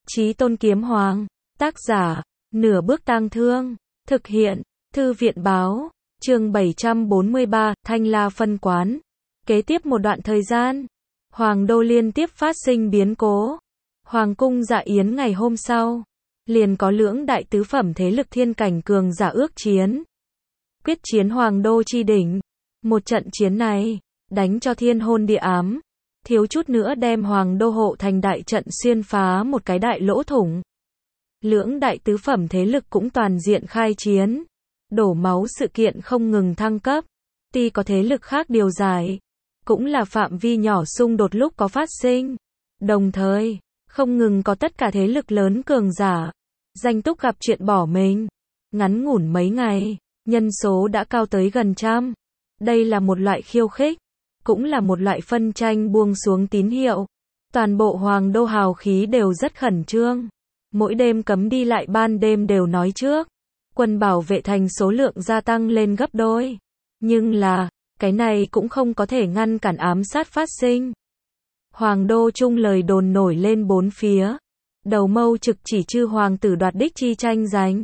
Chí Tôn Kiếm Hoàng, tác giả, Nửa Bước Tang Thương, thực hiện, Thư viện Báo, chương 743, Thanh La phân quán. Kế tiếp một đoạn thời gian, Hoàng đô liên tiếp phát sinh biến cố. Hoàng cung dạ yến ngày hôm sau, liền có lưỡng đại tứ phẩm thế lực thiên cảnh cường giả ước chiến. Quyết chiến Hoàng đô chi đỉnh. Một trận chiến này, đánh cho thiên hôn địa ám, thiếu chút nữa đem Hoàng đô hộ thành đại trận xuyên phá một cái đại lỗ thủng. Lưỡng đại tứ phẩm thế lực cũng toàn diện khai chiến, đổ máu sự kiện không ngừng thăng cấp. Tuy có thế lực khác điều giải, cũng là phạm vi nhỏ xung đột lúc có phát sinh. Đồng thời, không ngừng có tất cả thế lực lớn cường giả, danh túc gặp chuyện bỏ mình. Ngắn ngủn mấy ngày, nhân số đã cao tới gần trăm. Đây là một loại khiêu khích, cũng là một loại phân tranh buông xuống tín hiệu. Toàn bộ Hoàng đô hào khí đều rất khẩn trương. Mỗi đêm cấm đi lại ban đêm đều nói trước. Quân bảo vệ thành số lượng gia tăng lên gấp đôi. Nhưng là, cái này cũng không có thể ngăn cản ám sát phát sinh. Hoàng đô chung lời đồn nổi lên bốn phía. Đầu mâu trực chỉ chư hoàng tử đoạt đích chi tranh giành.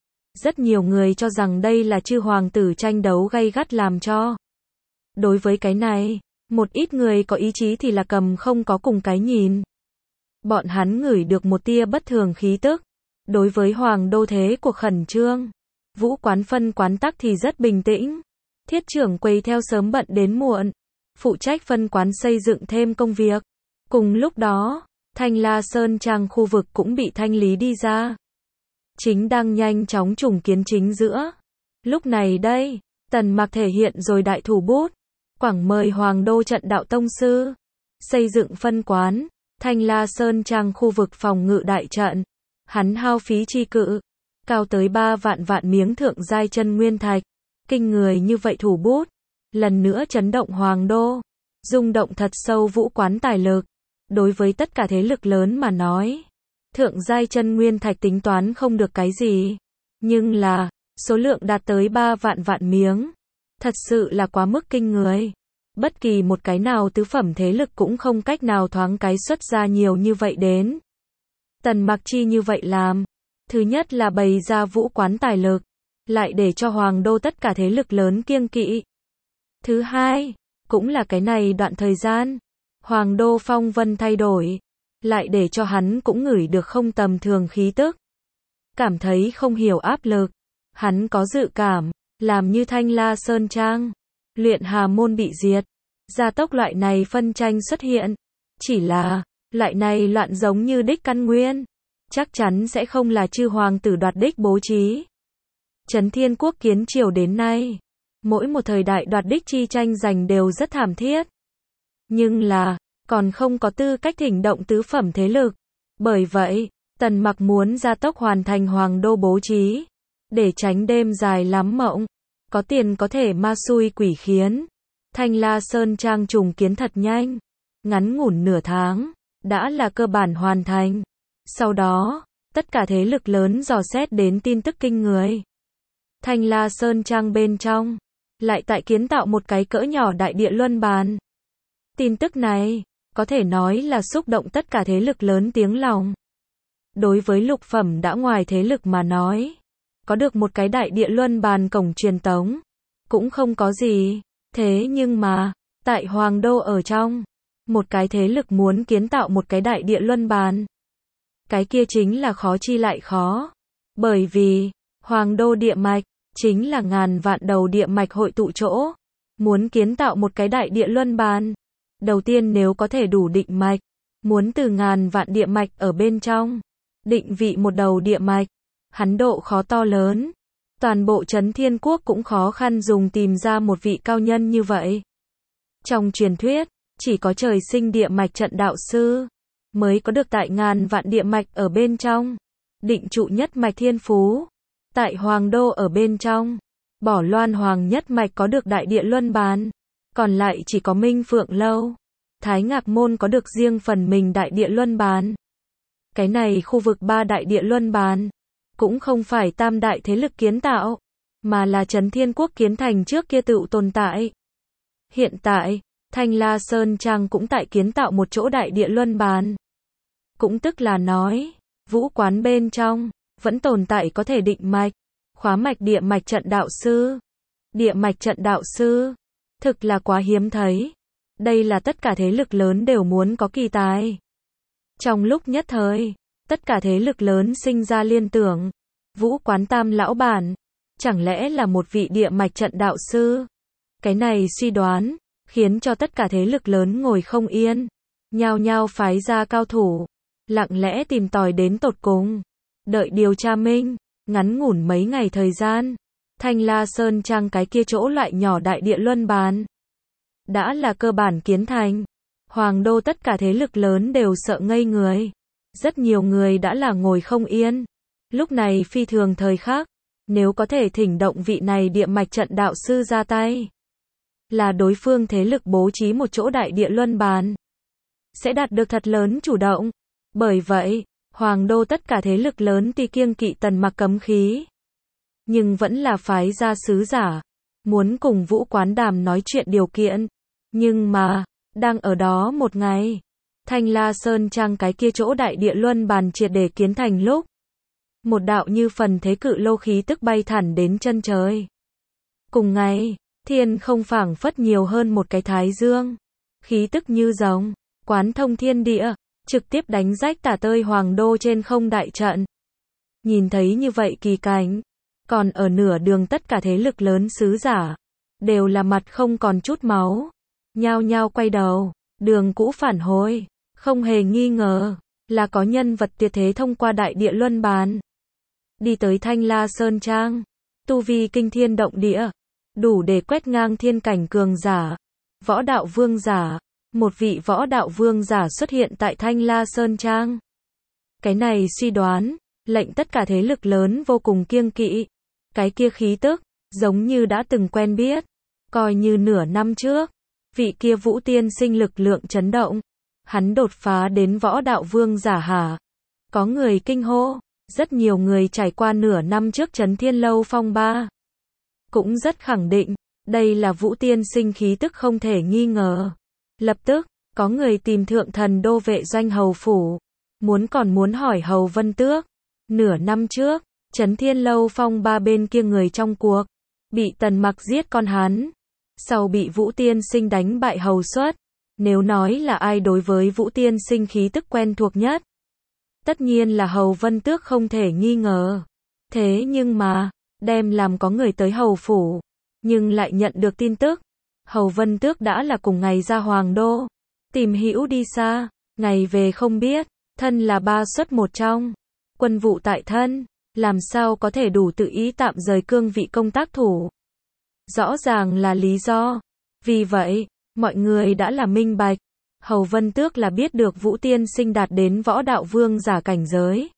Rất nhiều người cho rằng đây là chư hoàng tử tranh đấu gay gắt làm cho. Đối với cái này, một ít người có ý chí thì là cầm không có cùng cái nhìn. Bọn hắn ngửi được một tia bất thường khí tức. Đối với Hoàng đô thế cuộc khẩn trương, Vũ quán phân quán tắc thì rất bình tĩnh. Thiết trưởng quầy theo sớm bận đến muộn, phụ trách phân quán xây dựng thêm công việc. Cùng lúc đó, Thanh La Sơn Trang khu vực cũng bị thanh lý đi ra. Chính đang nhanh chóng trùng kiến chính giữa. Lúc này đây, Tần Mặc thể hiện rồi đại thủ bút, quảng mời Hoàng đô trận đạo tông sư, xây dựng phân quán, Thanh La Sơn Trang khu vực phòng ngự đại trận. Hắn hao phí chi cự, cao tới 3 vạn miếng thượng giai chân nguyên thạch. Kinh người như vậy thủ bút, lần nữa chấn động Hoàng đô, rung động thật sâu Vũ quán tài lực. Đối với tất cả thế lực lớn mà nói, thượng giai chân nguyên thạch tính toán không được cái gì. Nhưng là, số lượng đạt tới 3 vạn miếng. Thật sự là quá mức kinh người. Bất kỳ một cái nào tứ phẩm thế lực cũng không cách nào thoáng cái xuất ra nhiều như vậy đến. Tần Mặc chi như vậy làm. Thứ nhất là bày ra Vũ quán tài lực, lại để cho Hoàng đô tất cả thế lực lớn kiêng kỵ. Thứ hai, cũng là cái này đoạn thời gian, Hoàng đô phong vân thay đổi, lại để cho hắn cũng ngửi được không tầm thường khí tức. Cảm thấy không hiểu áp lực. Hắn có dự cảm, làm như Thanh La Sơn Trang, Luyện Hà môn bị diệt, gia tốc loại này phân tranh xuất hiện. Chỉ là, loại này loạn giống như đích căn nguyên, chắc chắn sẽ không là chư hoàng tử đoạt đích bố trí. Trấn Thiên Quốc kiến triều đến nay, mỗi một thời đại đoạt đích chi tranh giành đều rất thảm thiết. Nhưng là, còn không có tư cách thỉnh động tứ phẩm thế lực. Bởi vậy, Tần Mặc muốn gia tốc hoàn thành Hoàng đô bố trí, để tránh đêm dài lắm mộng. Có tiền có thể ma xui quỷ khiến. Thanh La Sơn Trang trùng kiến thật nhanh, ngắn ngủn nửa tháng, đã là cơ bản hoàn thành. Sau đó, tất cả thế lực lớn dò xét đến tin tức kinh người. Thanh La Sơn Trang bên trong, lại tại kiến tạo một cái cỡ nhỏ đại địa luân bàn. Tin tức này, có thể nói là xúc động tất cả thế lực lớn tiếng lòng. Đối với lục phẩm đã ngoài thế lực mà nói, có được một cái đại địa luân bàn cổng truyền tống, cũng không có gì. Thế nhưng mà, tại Hoàng đô ở trong, một cái thế lực muốn kiến tạo một cái đại địa luân bàn. Cái kia chính là khó chi lại khó. Bởi vì, Hoàng đô địa mạch, chính là ngàn vạn đầu địa mạch hội tụ chỗ. Muốn kiến tạo một cái đại địa luân bàn, đầu tiên nếu có thể đủ định mạch, muốn từ ngàn vạn địa mạch ở bên trong, định vị một đầu địa mạch, hắn độ khó to lớn. Toàn bộ Trấn Thiên Quốc cũng khó khăn dùng tìm ra một vị cao nhân như vậy. Trong truyền thuyết, chỉ có trời sinh địa mạch trận đạo sư, mới có được tại ngàn vạn địa mạch ở bên trong, định trụ nhất mạch thiên phú. Tại Hoàng đô ở bên trong, bỏ Loan Hoàng nhất mạch có được đại địa luân bàn, còn lại chỉ có Minh Phượng Lâu, Thái Ngạc Môn có được riêng phần mình đại địa luân bàn. Cái này khu vực 3 đại địa luân bàn, cũng không phải tam đại thế lực kiến tạo, mà là Trấn Thiên Quốc kiến thành trước kia tự tồn tại. Hiện tại, Thanh La Sơn Trang cũng tại kiến tạo một chỗ đại địa luân bàn. Cũng tức là nói, Vũ quán bên trong, vẫn tồn tại có thể định mạch, khóa mạch địa mạch trận đạo sư. Địa mạch trận đạo sư, thực là quá hiếm thấy. Đây là tất cả thế lực lớn đều muốn có kỳ tài. Trong lúc nhất thời, tất cả thế lực lớn sinh ra liên tưởng. Vũ quán Tam lão bản, chẳng lẽ là một vị địa mạch trận đạo sư? Cái này suy đoán, khiến cho tất cả thế lực lớn ngồi không yên. Nhao nhao phái ra cao thủ, lặng lẽ tìm tòi đến tột cùng. Đợi điều tra minh, ngắn ngủn mấy ngày thời gian. Thanh La Sơn Trang cái kia chỗ loại nhỏ đại địa luân bàn đã là cơ bản kiến thành. Hoàng đô tất cả thế lực lớn đều sợ ngây người. Rất nhiều người đã là ngồi không yên. Lúc này phi thường thời khắc, nếu có thể thỉnh động vị này địa mạch trận đạo sư ra tay, là đối phương thế lực bố trí một chỗ đại địa luân bàn, sẽ đạt được thật lớn chủ động. Bởi vậy, Hoàng đô tất cả thế lực lớn tuy kiêng kỵ Tần Mặc cấm khí, nhưng vẫn là phái ra sứ giả, muốn cùng Vũ quán đàm nói chuyện điều kiện. Nhưng mà, đang ở đó một ngày, Thanh La Sơn Trang cái kia chỗ đại địa luân bàn triệt để kiến thành lúc, một đạo như phần thế cự lô khí tức bay thẳng đến chân trời. Cùng ngày, thiên không phảng phất nhiều hơn một cái thái dương, khí tức như rồng, quán thông thiên địa, trực tiếp đánh rách tả tơi Hoàng đô trên không đại trận. Nhìn thấy như vậy kỳ cảnh, còn ở nửa đường tất cả thế lực lớn sứ giả, đều là mặt không còn chút máu, nhao nhao quay đầu, đường cũ phản hồi, không hề nghi ngờ, là có nhân vật tuyệt thế thông qua đại địa luân bàn, đi tới Thanh La Sơn Trang, tu vi kinh thiên động địa, đủ để quét ngang thiên cảnh cường giả, võ đạo vương giả. Một vị võ đạo vương giả xuất hiện tại Thanh La Sơn Trang. Cái này suy đoán, lệnh tất cả thế lực lớn vô cùng kiêng kỵ. Cái kia khí tức, giống như đã từng quen biết. Coi như nửa năm trước, vị kia Vũ tiên sinh lực lượng chấn động. Hắn đột phá đến võ đạo vương giả hả? Có người kinh hô, rất nhiều người trải qua nửa năm trước Chấn Thiên Lâu phong ba, cũng rất khẳng định, đây là Vũ tiên sinh khí tức không thể nghi ngờ. Lập tức, có người tìm Thượng Thần Đô vệ doanh hầu phủ, muốn hỏi Hầu Vân Tước. Nửa năm trước, Chấn Thiên Lâu phong ba bên kia người trong cuộc, bị Tần Mặc giết con hắn, sau bị Vũ tiên sinh đánh bại hầu suất. Nếu nói là ai đối với Vũ tiên sinh khí tức quen thuộc nhất, tất nhiên là Hầu Vân Tước không thể nghi ngờ. Thế nhưng mà, đem làm có người tới hầu phủ, nhưng lại nhận được tin tức, Hầu Vân Tước đã là cùng ngày ra Hoàng đô, tìm hữu đi xa, ngày về không biết, thân là ba xuất một trong, quân vụ tại thân, làm sao có thể đủ tự ý tạm rời cương vị công tác thủ. Rõ ràng là lý do. Vì vậy, mọi người đã là minh bạch, Hầu Vân Tước là biết được Vũ tiên sinh đạt đến võ đạo vương giả cảnh giới.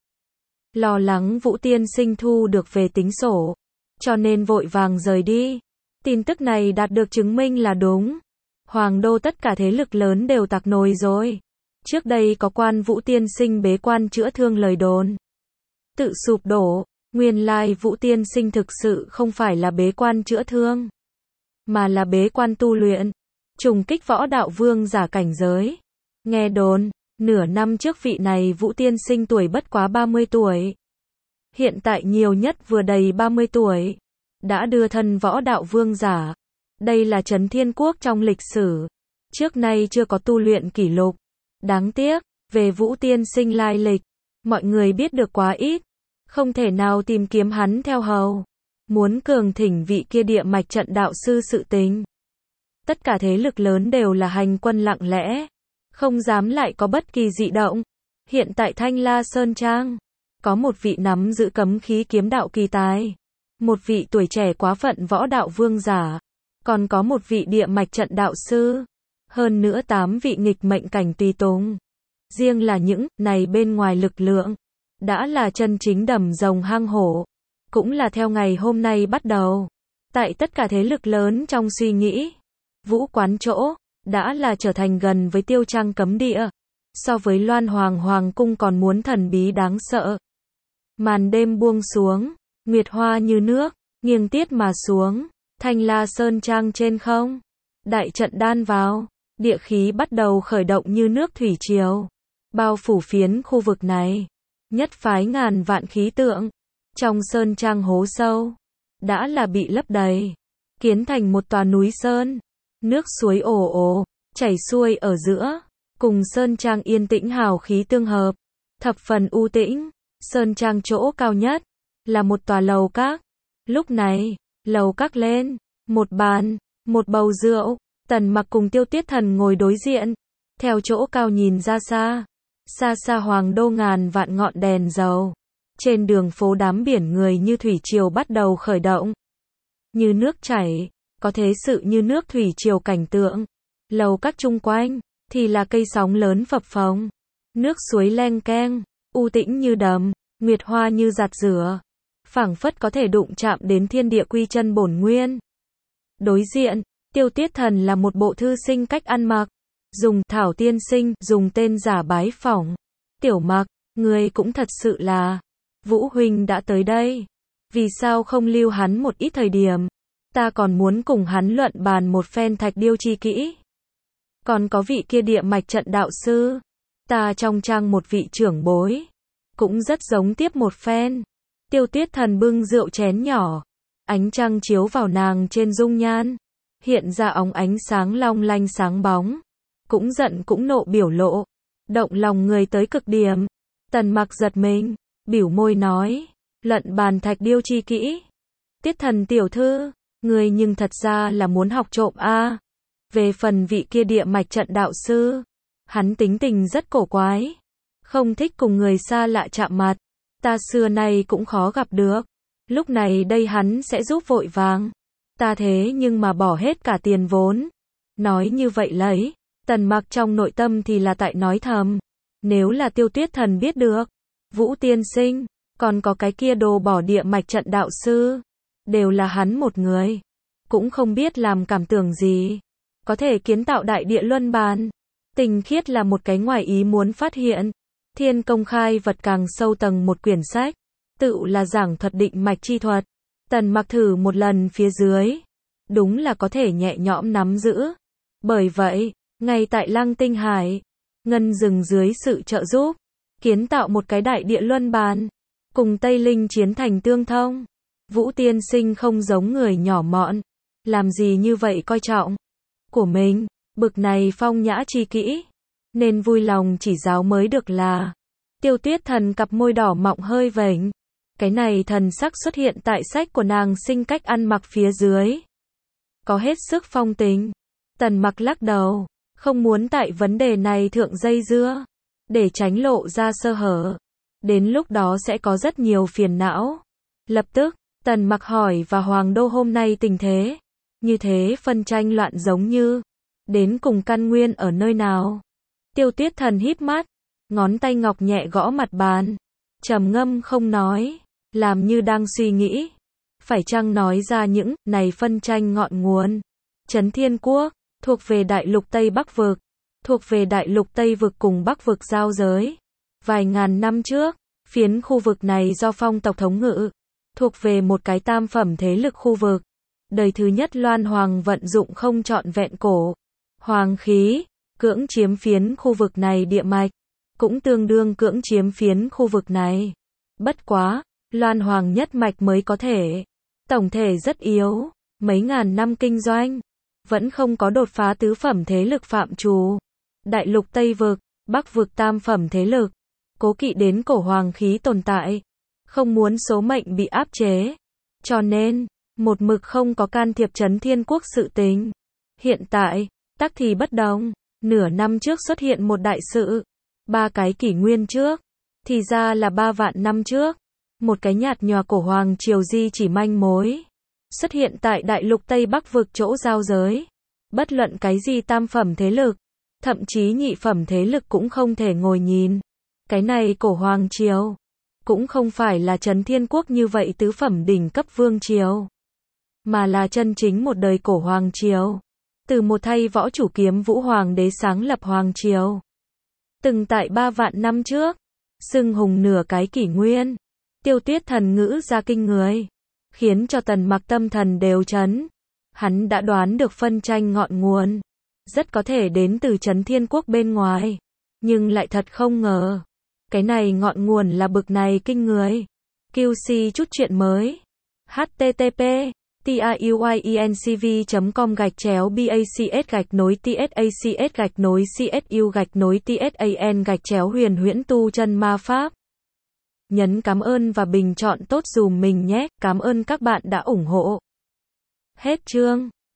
Lo lắng Vũ tiên sinh thu được về tính sổ, cho nên vội vàng rời đi. Tin tức này đạt được chứng minh là đúng. Hoàng đô tất cả thế lực lớn đều tạc nồi rồi. Trước đây có quan Vũ tiên sinh bế quan chữa thương lời đồn tự sụp đổ, nguyên lai Vũ tiên sinh thực sự không phải là bế quan chữa thương, mà là bế quan tu luyện, trùng kích võ đạo vương giả cảnh giới. Nghe đồn, nửa năm trước vị này Vũ tiên sinh tuổi bất quá 30 tuổi. Hiện tại nhiều nhất vừa đầy 30 tuổi. Đã đưa thân võ đạo vương giả. Đây là Trấn Thiên Quốc trong lịch sử. Trước nay chưa có tu luyện kỷ lục. Đáng tiếc, về Vũ tiên sinh lai lịch, mọi người biết được quá ít. Không thể nào tìm kiếm hắn theo hầu. Muốn cường thỉnh vị kia địa mạch trận đạo sư sự tình. Tất cả thế lực lớn đều là hành quân lặng lẽ. Không dám lại có bất kỳ dị động. Hiện tại Thanh La Sơn Trang, có một vị nắm giữ cấm khí kiếm đạo kỳ tài. Một vị tuổi trẻ quá phận võ đạo vương giả. Còn có một vị địa mạch trận đạo sư. Hơn nữa 8 vị nghịch mệnh cảnh tùy tùng. Riêng là những này bên ngoài lực lượng, đã là chân chính đầm rồng hang hổ. Cũng là theo ngày hôm nay bắt đầu. Tại tất cả thế lực lớn trong suy nghĩ, Vũ quán chỗ, đã là trở thành gần với Tiêu Trang cấm địa. So với Loan Hoàng Hoàng cung còn muốn thần bí đáng sợ. Màn đêm buông xuống, nguyệt hoa như nước, nghiêng tiết mà xuống, Thanh La Sơn Trang trên không. Đại trận đan vào, địa khí bắt đầu khởi động như nước thủy triều, bao phủ phiến khu vực này. nhất phái ngàn vạn khí tượng. Trong sơn trang hố sâu, đã là bị lấp đầy, kiến thành một tòa núi sơn. Nước suối ồ ồ, chảy xuôi ở giữa, cùng sơn trang yên tĩnh hào khí tương hợp, thập phần u tĩnh. Sơn trang chỗ cao nhất, là một tòa lầu các. Lúc này, lầu các lên, một bàn, một bầu rượu, Tần Mặc cùng Tiêu Tiết Thần ngồi đối diện. Theo chỗ cao nhìn ra xa, xa xa hoàng đô ngàn vạn ngọn đèn dầu. Trên đường phố đám biển người như thủy triều bắt đầu khởi động. Như nước chảy, có thế sự như nước thủy triều cảnh tượng. Lầu các chung quanh, thì là cây sóng lớn phập phồng. Nước suối leng keng, u tĩnh như đầm, nguyệt hoa như giặt rửa. Phảng phất có thể đụng chạm đến thiên địa quy chân bổn nguyên. Đối diện, Tiêu Tiết Thần là một bộ thư sinh cách ăn mặc. Dùng Thảo tiên sinh, dùng tên giả bái phỏng. Tiểu Mặc, ngươi cũng thật sự là. Vũ huynh đã tới đây. Vì sao không lưu hắn một ít thời điểm? Ta còn muốn cùng hắn luận bàn một phen thạch điêu chi kỹ. Còn có vị kia địa mạch trận đạo sư. Ta trong trang một vị trưởng bối. Cũng rất giống tiếp một phen. Tiêu Tiết Thần bưng rượu chén nhỏ. Ánh trăng chiếu vào nàng trên dung nhan. Hiện ra óng ánh sáng long lanh sáng bóng. Cũng giận cũng nộ biểu lộ. Động lòng người tới cực điểm. Tần Mặc giật mình. Biểu môi nói. Luận bàn thạch điêu chi kỹ. Tiết Thần tiểu thư. Người nhưng thật ra là muốn học trộm a. Về phần vị kia địa mạch trận đạo sư. Hắn tính tình rất cổ quái. Không thích cùng người xa lạ chạm mặt. Ta xưa nay cũng khó gặp được. Lúc này đây hắn sẽ giúp vội vàng. Ta thế nhưng mà bỏ hết cả tiền vốn. Nói như vậy lấy. Tần Mặc trong nội tâm thì là tại nói thầm. Nếu là Tiêu Tiết Thần biết được. Vũ tiên sinh. Còn có cái kia đồ bỏ địa mạch trận đạo sư. Đều là hắn một người. Cũng không biết làm cảm tưởng gì. Có thể kiến tạo đại địa luân bàn. Tình khiết là một cái ngoài ý muốn phát hiện. Thiên công khai vật càng sâu tầng một quyển sách. Tự là giảng thuật định mạch chi thuật. Tần Mặc thử một lần phía dưới. Đúng là có thể nhẹ nhõm nắm giữ. Bởi vậy, ngay tại Lăng Tinh Hải, Ngân Rừng dưới sự trợ giúp, kiến tạo một cái đại địa luân bàn. Cùng Tây Linh chiến thành tương thông. Vũ tiên sinh không giống người nhỏ mọn. Làm gì như vậy coi trọng của mình. Bực này phong nhã chi kỹ. Nên vui lòng chỉ giáo mới được là. Tiêu Tiết Thần cặp môi đỏ mọng hơi vểnh. Cái này thần sắc xuất hiện tại sách của nàng sinh cách ăn mặc phía dưới. Có hết sức phong tình. Tần Mặc lắc đầu. Không muốn tại vấn đề này thượng dây dưa. Để tránh lộ ra sơ hở. Đến lúc đó sẽ có rất nhiều phiền não. Lập tức, Tần Mặc hỏi và Hoàng đô hôm nay tình thế. Như thế phân tranh loạn giống như. Đến cùng căn nguyên ở nơi nào? Tiêu Tiết Thần híp mắt. Ngón tay ngọc nhẹ gõ mặt bàn. Trầm ngâm không nói. Làm như đang suy nghĩ. Phải chăng nói ra những này phân tranh ngọn nguồn. Trấn Thiên Quốc. Thuộc về đại lục Tây Bắc Vực. Thuộc về đại lục Tây Vực cùng Bắc Vực giao giới. Vài ngàn năm trước. Phiến khu vực này do phong tộc thống ngự. Thuộc về một cái tam phẩm thế lực khu vực. Đời thứ nhất Loan Hoàng vận dụng không trọn vẹn cổ. Hoàng khí. Cưỡng chiếm phiến khu vực này địa mạch. Cũng tương đương cưỡng chiếm phiến khu vực này. Bất quá. Loan Hoàng nhất mạch mới có thể. Tổng thể rất yếu. Mấy ngàn năm kinh doanh. Vẫn không có đột phá tứ phẩm thế lực phạm trù. Đại lục Tây Vực. Bắc Vực tam phẩm thế lực. Cố kỵ đến cổ hoàng khí tồn tại. Không muốn số mệnh bị áp chế. Cho nên, một mực không có can thiệp Trấn Thiên Quốc sự tình. Hiện tại, tắc thì bất đồng. Nửa năm trước xuất hiện một đại sự. 3 cái kỷ nguyên trước. Thì ra là 3 vạn năm trước. Một cái nhạt nhòa cổ hoàng triều di chỉ manh mối. Xuất hiện tại đại lục Tây Bắc Vực chỗ giao giới. Bất luận cái gì tam phẩm thế lực. Thậm chí nhị phẩm thế lực cũng không thể ngồi nhìn. Cái này cổ hoàng triều. Cũng không phải là Trấn Thiên Quốc như vậy tứ phẩm đỉnh cấp vương triều. Mà là chân chính một đời cổ hoàng triều. Từ một thay võ chủ kiếm vũ hoàng đế sáng lập hoàng triều. Từng tại 3 vạn năm trước. Xưng hùng nửa cái kỷ nguyên. Tiêu Tiết Thần ngữ ra kinh người. Khiến cho Tần Mặc tâm thần đều chấn. Hắn đã đoán được phân tranh ngọn nguồn. Rất có thể đến từ Trấn Thiên Quốc bên ngoài. Nhưng lại thật không ngờ. Cái này ngọn nguồn là bực này kinh người. QC chút chuyện mới. http tiuyinc.com/bacs-tsacs-csu-tsan gạch chéo huyền huyễn tu chân ma pháp. Nhấn cảm ơn và bình chọn tốt dùm mình nhé. Cảm ơn các bạn đã ủng hộ. Hết chương.